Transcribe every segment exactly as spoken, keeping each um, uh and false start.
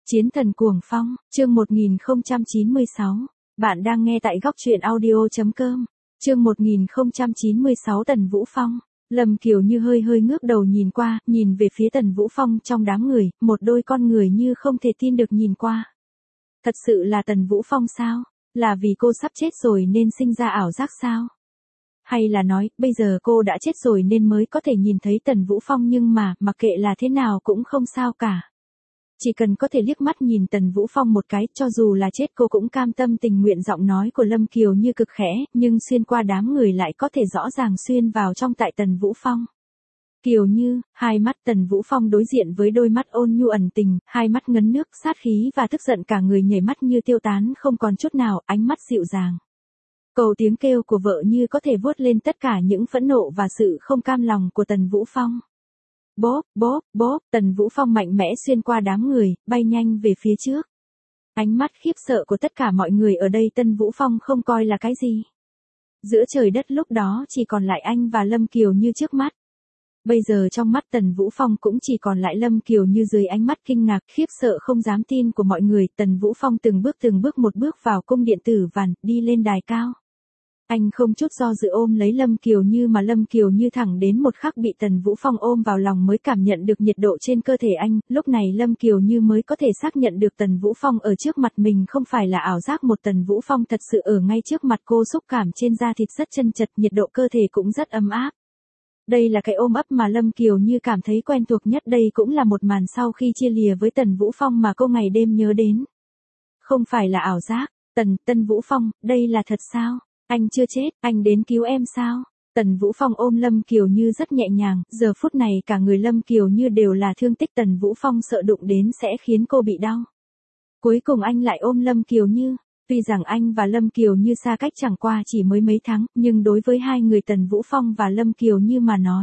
Chiến thần cuồng phong, chương một nghìn không trăm chín mươi sáu. Bạn đang nghe tại góc truyện audio chấm com. Chương một nghìn không trăm chín mươi sáu Tần Vũ Phong. Lâm Kiều Như hơi hơi ngước đầu nhìn qua, nhìn về phía Tần Vũ Phong trong đám người, một đôi con người như không thể tin được nhìn qua. Thật sự là Tần Vũ Phong sao? Là vì cô sắp chết rồi nên sinh ra ảo giác sao? Hay là nói, bây giờ cô đã chết rồi nên mới có thể nhìn thấy Tần Vũ Phong, nhưng mà, mặc kệ là thế nào cũng không sao cả. Chỉ cần có thể liếc mắt nhìn Tần Vũ Phong một cái, cho dù là chết cô cũng cam tâm tình nguyện. Giọng nói của Lâm Kiều Như cực khẽ, nhưng xuyên qua đám người lại có thể rõ ràng xuyên vào trong tại Tần Vũ Phong. Kiều Như, hai mắt Tần Vũ Phong đối diện với đôi mắt ôn nhu ẩn tình, hai mắt ngấn nước, sát khí và tức giận cả người nhảy mắt như tiêu tán không còn chút nào, ánh mắt dịu dàng. Cầu tiếng kêu của vợ như có thể vuốt lên tất cả những phẫn nộ và sự không cam lòng của Tần Vũ Phong. Bốp, bốp, bốp, Tần Vũ Phong mạnh mẽ xuyên qua đám người, bay nhanh về phía trước. Ánh mắt khiếp sợ của tất cả mọi người ở đây Tần Vũ Phong không coi là cái gì. Giữa trời đất lúc đó chỉ còn lại anh và Lâm Kiều Như trước mắt. Bây giờ trong mắt Tần Vũ Phong cũng chỉ còn lại Lâm Kiều Như dưới ánh mắt kinh ngạc, khiếp sợ không dám tin của mọi người. Tần Vũ Phong từng bước từng bước một bước vào cung điện Tử Vàn, đi lên đài cao. Anh không chút do dự ôm lấy Lâm Kiều Như, mà Lâm Kiều Như thẳng đến một khắc bị Tần Vũ Phong ôm vào lòng mới cảm nhận được nhiệt độ trên cơ thể anh. Lúc này Lâm Kiều Như mới có thể xác nhận được Tần Vũ Phong ở trước mặt mình không phải là ảo giác. Một Tần Vũ Phong thật sự ở ngay trước mặt cô, xúc cảm trên da thịt rất chân chật, nhiệt độ cơ thể cũng rất ấm áp. Đây là cái ôm ấp mà Lâm Kiều Như cảm thấy quen thuộc nhất. Đây cũng là một màn sau khi chia lìa với Tần Vũ Phong mà cô ngày đêm nhớ đến. Không phải là ảo giác. Tần, Tần Vũ Phong, đây là thật sao? Anh chưa chết, anh đến cứu em sao? Tần Vũ Phong ôm Lâm Kiều Như rất nhẹ nhàng, giờ phút này cả người Lâm Kiều Như đều là thương tích. Tần Vũ Phong sợ đụng đến sẽ khiến cô bị đau. Cuối cùng anh lại ôm Lâm Kiều Như. Tuy rằng anh và Lâm Kiều Như xa cách chẳng qua chỉ mới mấy tháng, nhưng đối với hai người Tần Vũ Phong và Lâm Kiều Như mà nói,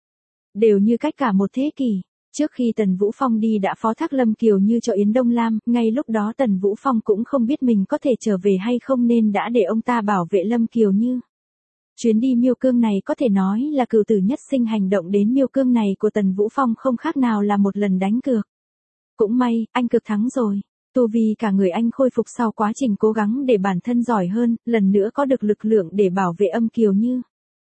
đều như cách cả một thế kỷ. Trước khi Tần Vũ Phong đi đã phó thác Lâm Kiều Như cho Yến Đông Lam, ngay lúc đó Tần Vũ Phong cũng không biết mình có thể trở về hay không nên đã để ông ta bảo vệ Lâm Kiều Như. Chuyến đi Miêu Cương này có thể nói là cửu tử nhất sinh, hành động đến Miêu Cương này của Tần Vũ Phong không khác nào là một lần đánh cược. Cũng may, anh cực thắng rồi. Tu vi cả người anh khôi phục sau quá trình cố gắng để bản thân giỏi hơn, lần nữa có được lực lượng để bảo vệ Âm Kiều Như.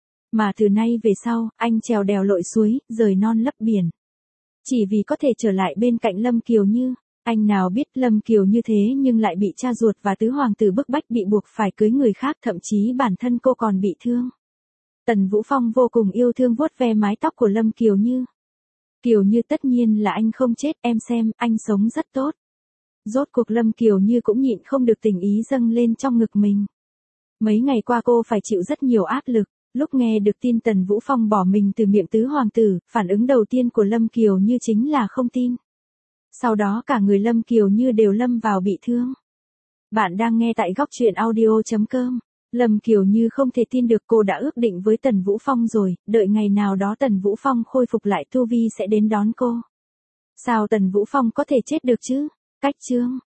Mà từ nay về sau, anh trèo đèo lội suối, rời non lấp biển. Chỉ vì có thể trở lại bên cạnh Lâm Kiều Như. Anh nào biết Lâm Kiều Như thế nhưng lại bị cha ruột và tứ hoàng tử bức bách, bị buộc phải cưới người khác, thậm chí bản thân cô còn bị thương. Tần Vũ Phong vô cùng yêu thương vuốt ve mái tóc của Lâm Kiều Như. Kiều Như, tất nhiên là anh không chết, em xem, anh sống rất tốt. Rốt cuộc Lâm Kiều Như cũng nhịn không được, tình ý dâng lên trong ngực mình. Mấy ngày qua cô phải chịu rất nhiều áp lực. Lúc nghe được tin Tần Vũ Phong bỏ mình từ miệng tứ hoàng tử, phản ứng đầu tiên của Lâm Kiều Như chính là không tin. Sau đó cả người Lâm Kiều Như đều lâm vào bị thương. Bạn đang nghe tại góc truyện audio chấm com. Lâm Kiều Như không thể tin được cô đã ước định với Tần Vũ Phong rồi, đợi ngày nào đó Tần Vũ Phong khôi phục lại tu vi sẽ đến đón cô. Sao Tần Vũ Phong có thể chết được chứ? Cách chương.